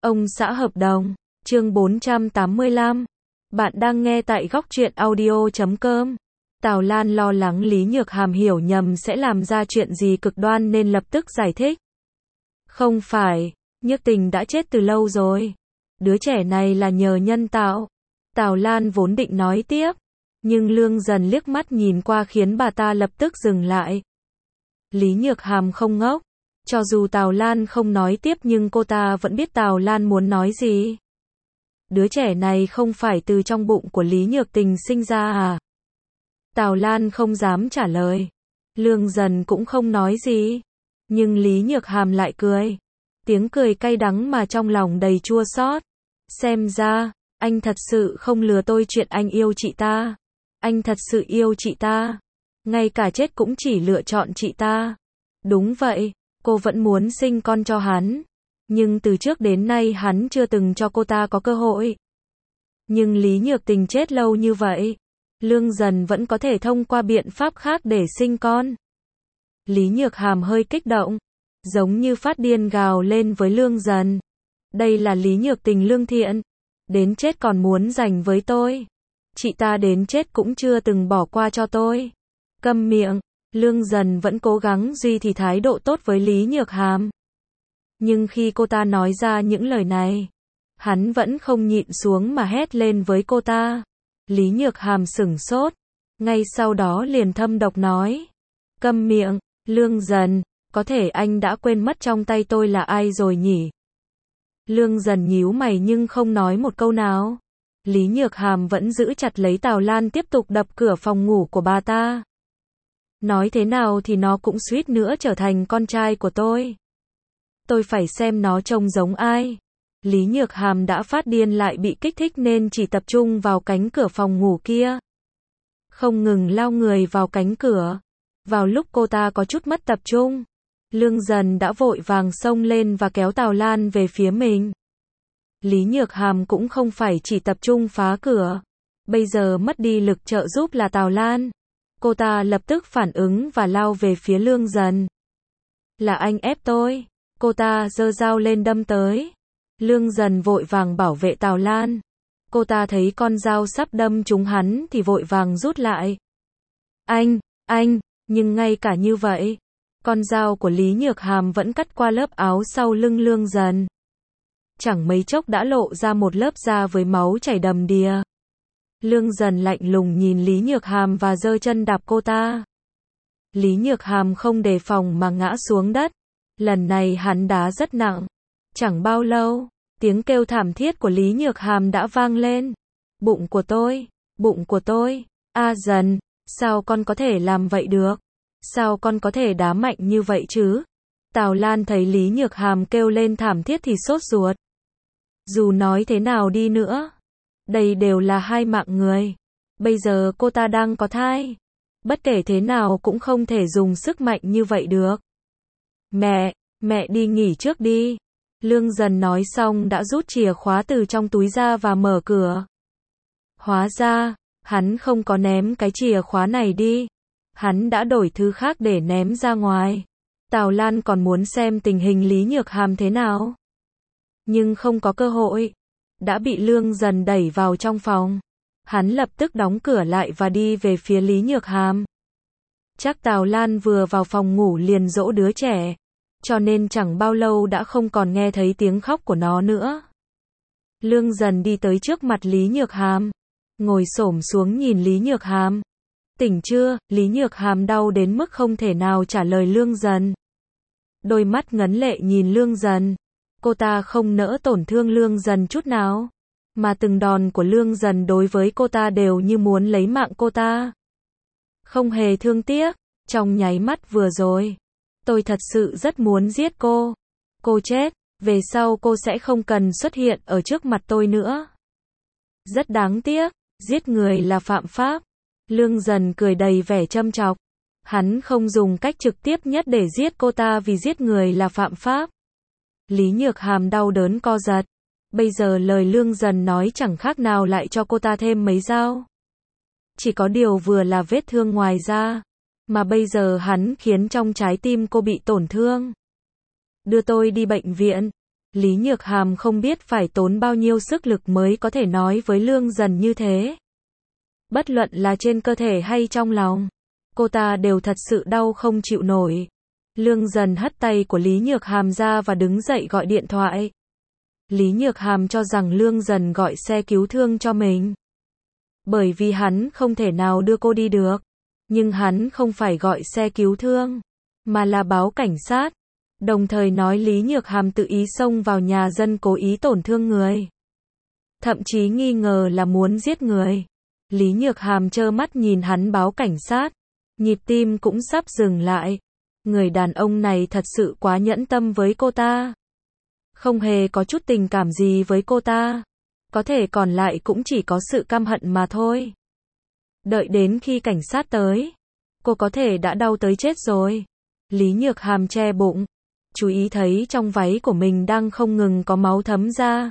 Ông xã hợp đồng, chương 485. Bạn đang nghe tại góc truyện audio.com. Tào Lan lo lắng Lý Nhược Hàm hiểu nhầm sẽ làm ra chuyện gì cực đoan nên lập tức giải thích. Không phải, Nhược Tình đã chết từ lâu rồi. Đứa trẻ này là nhờ nhân tạo. Tào Lan vốn định nói tiếp, nhưng Lương Dần liếc mắt nhìn qua khiến bà ta lập tức dừng lại. Lý Nhược Hàm không ngốc. Cho dù Tào Lan không nói tiếp nhưng cô ta vẫn biết Tào Lan muốn nói gì. Đứa trẻ này không phải từ trong bụng của Lý Nhược Tình sinh ra à? Tào Lan không dám trả lời. Lương Dần cũng không nói gì. Nhưng Lý Nhược Hàm lại cười. Tiếng cười cay đắng mà trong lòng đầy chua xót. Xem ra, anh thật sự không lừa tôi chuyện anh yêu chị ta. Anh thật sự yêu chị ta. Ngay cả chết cũng chỉ lựa chọn chị ta. Đúng vậy. Cô vẫn muốn sinh con cho hắn. Nhưng từ trước đến nay hắn chưa từng cho cô ta có cơ hội. Nhưng Lý Nhược Tình chết lâu như vậy. Lương Dần vẫn có thể thông qua biện pháp khác để sinh con. Lý Nhược Hàm hơi kích động. Giống như phát điên gào lên với Lương Dần. Đây là Lý Nhược Tình lương thiện. Đến chết còn muốn giành với tôi. Chị ta đến chết cũng chưa từng bỏ qua cho tôi. Câm miệng. Lương Dần vẫn cố gắng duy trì thái độ tốt với Lý Nhược Hàm. Nhưng khi cô ta nói ra những lời này, hắn vẫn không nhịn xuống mà hét lên với cô ta. Lý Nhược Hàm sửng sốt, ngay sau đó liền thâm độc nói. Câm miệng, Lương Dần, có thể anh đã quên mất trong tay tôi là ai rồi nhỉ? Lương Dần nhíu mày nhưng không nói một câu nào. Lý Nhược Hàm vẫn giữ chặt lấy Tào Lan tiếp tục đập cửa phòng ngủ của bà ta. Nói thế nào thì nó cũng suýt nữa trở thành con trai của tôi. Tôi phải xem nó trông giống ai. Lý Nhược Hàm đã phát điên lại bị kích thích nên chỉ tập trung vào cánh cửa phòng ngủ kia. Không ngừng lao người vào cánh cửa. Vào lúc cô ta có chút mất tập trung, Lương Dần đã vội vàng xông lên và kéo Tào Lan về phía mình. Lý Nhược Hàm cũng không phải chỉ tập trung phá cửa. Bây giờ mất đi lực trợ giúp là Tào Lan. Cô ta lập tức phản ứng và lao về phía Lương Dần. Là anh ép tôi. Cô ta giơ dao lên đâm tới. Lương Dần vội vàng bảo vệ Tào Lan. Cô ta thấy con dao sắp đâm trúng hắn thì vội vàng rút lại. Anh, nhưng ngay cả như vậy, con dao của Lý Nhược Hàm vẫn cắt qua lớp áo sau lưng Lương Dần. Chẳng mấy chốc đã lộ ra một lớp da với máu chảy đầm đìa. Lương Dần lạnh lùng nhìn Lý Nhược Hàm và giơ chân đạp cô ta. Lý Nhược Hàm không đề phòng mà ngã xuống đất. Lần này hắn đá rất nặng. Chẳng bao lâu, tiếng kêu thảm thiết của Lý Nhược Hàm đã vang lên. Bụng của tôi, Dần, sao con có thể làm vậy được? Sao con có thể đá mạnh như vậy chứ? Tào Lan thấy Lý Nhược Hàm kêu lên thảm thiết thì sốt ruột. Dù nói thế nào đi nữa, đây đều là hai mạng người. Bây giờ cô ta đang có thai. Bất kể thế nào cũng không thể dùng sức mạnh như vậy được. Mẹ đi nghỉ trước đi. Lương Dần nói xong đã rút chìa khóa từ trong túi ra và mở cửa. Hóa ra, hắn không có ném cái chìa khóa này đi. Hắn đã đổi thứ khác để ném ra ngoài. Tào Lan còn muốn xem tình hình Lý Nhược Hàm thế nào. Nhưng không có cơ hội. Đã bị Lương Dần đẩy vào trong phòng. Hắn lập tức đóng cửa lại và đi về phía Lý Nhược Hàm. Chắc Tào Lan vừa vào phòng ngủ liền dỗ đứa trẻ. Cho nên chẳng bao lâu đã không còn nghe thấy tiếng khóc của nó nữa. Lương Dần đi tới trước mặt Lý Nhược Hàm. Ngồi xổm xuống nhìn Lý Nhược Hàm. Tỉnh chưa? Lý Nhược Hàm đau đến mức không thể nào trả lời Lương Dần. Đôi mắt ngấn lệ nhìn Lương Dần. Cô ta không nỡ tổn thương Lương Dần chút nào. Mà từng đòn của Lương Dần đối với cô ta đều như muốn lấy mạng cô ta. Không hề thương tiếc. Trong nháy mắt vừa rồi, tôi thật sự rất muốn giết cô. Cô chết, về sau cô sẽ không cần xuất hiện ở trước mặt tôi nữa. Rất đáng tiếc, giết người là phạm pháp. Lương Dần cười đầy vẻ châm chọc. Hắn không dùng cách trực tiếp nhất để giết cô ta vì giết người là phạm pháp. Lý Nhược Hàm đau đớn co giật. Bây giờ lời Lương Dần nói chẳng khác nào lại cho cô ta thêm mấy dao. Chỉ có điều vừa là vết thương ngoài da, mà bây giờ hắn khiến trong trái tim cô bị tổn thương. Đưa tôi đi bệnh viện. Lý Nhược Hàm không biết phải tốn bao nhiêu sức lực mới có thể nói với Lương Dần như thế. Bất luận là trên cơ thể hay trong lòng, cô ta đều thật sự đau không chịu nổi. Lương Dần hất tay của Lý Nhược Hàm ra và đứng dậy gọi điện thoại. Lý Nhược Hàm cho rằng Lương Dần gọi xe cứu thương cho mình. Bởi vì hắn không thể nào đưa cô đi được. Nhưng hắn không phải gọi xe cứu thương, mà là báo cảnh sát. Đồng thời nói Lý Nhược Hàm tự ý xông vào nhà dân cố ý tổn thương người. Thậm chí nghi ngờ là muốn giết người. Lý Nhược Hàm trơ mắt nhìn hắn báo cảnh sát. Nhịp tim cũng sắp dừng lại. Người đàn ông này thật sự quá nhẫn tâm với cô ta. Không hề có chút tình cảm gì với cô ta. Có thể còn lại cũng chỉ có sự căm hận mà thôi. Đợi đến khi cảnh sát tới, cô có thể đã đau tới chết rồi. Lý Nhược Hàm che bụng, chú ý thấy trong váy của mình đang không ngừng có máu thấm ra.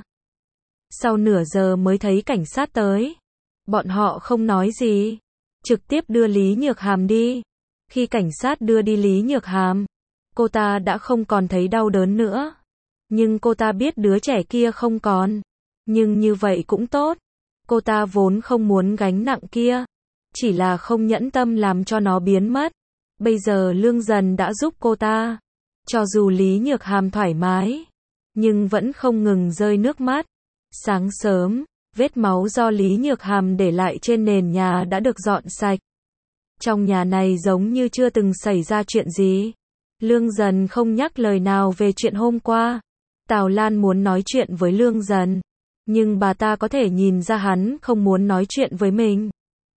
Sau nửa giờ mới thấy cảnh sát tới. Bọn họ không nói gì, trực tiếp đưa Lý Nhược Hàm đi. Khi cảnh sát đưa đi Lý Nhược Hàm, cô ta đã không còn thấy đau đớn nữa. Nhưng cô ta biết đứa trẻ kia không còn. Nhưng như vậy cũng tốt. Cô ta vốn không muốn gánh nặng kia. Chỉ là không nhẫn tâm làm cho nó biến mất. Bây giờ Lương Dần đã giúp cô ta. Cho dù Lý Nhược Hàm thoải mái, nhưng vẫn không ngừng rơi nước mắt. Sáng sớm, vết máu do Lý Nhược Hàm để lại trên nền nhà đã được dọn sạch. Trong nhà này giống như chưa từng xảy ra chuyện gì. Lương Dần không nhắc lời nào về chuyện hôm qua. Tào Lan muốn nói chuyện với Lương Dần, nhưng bà ta có thể nhìn ra hắn không muốn nói chuyện với mình.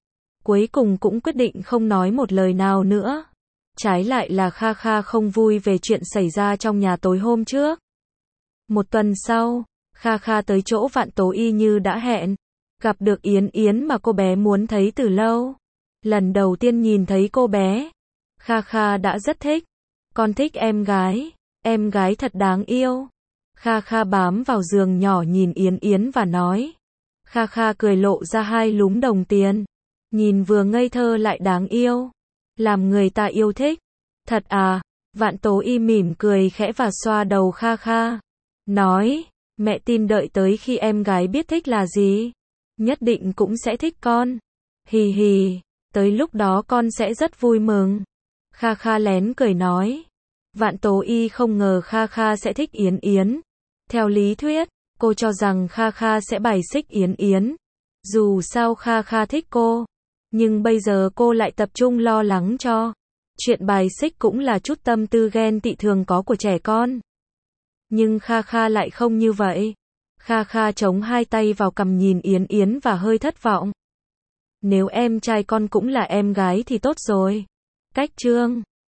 Cuối cùng cũng quyết định không nói một lời nào nữa. Trái lại là Kha Kha không vui về chuyện xảy ra trong nhà tối hôm trước. Một tuần sau, Kha Kha tới chỗ Vạn Tố Y như đã hẹn. Gặp được Yến Yến mà cô bé muốn thấy từ lâu. Lần đầu tiên nhìn thấy cô bé, Kha Kha đã rất thích. Con thích em gái thật đáng yêu. Kha Kha bám vào giường nhỏ nhìn Yến Yến và nói. Kha Kha cười lộ ra hai lúm đồng tiền. Nhìn vừa ngây thơ lại đáng yêu. Làm người ta yêu thích. Thật à? Vạn Tố Y mỉm cười khẽ và xoa đầu Kha Kha. Nói, mẹ tin đợi tới khi em gái biết thích là gì, nhất định cũng sẽ thích con. Hì hì, tới lúc đó con sẽ rất vui mừng. Kha Kha lén cười nói. Vạn Tố Y không ngờ Kha Kha sẽ thích Yến Yến. Theo lý thuyết, cô cho rằng Kha Kha sẽ bài xích Yến Yến. Dù sao Kha Kha thích cô, nhưng bây giờ cô lại tập trung lo lắng cho. Chuyện bài xích cũng là chút tâm tư ghen tị thường có của trẻ con. Nhưng Kha Kha lại không như vậy. Kha Kha chống hai tay vào cằm nhìn Yến Yến và hơi thất vọng. Nếu em trai con cũng là em gái thì tốt rồi. Cách chương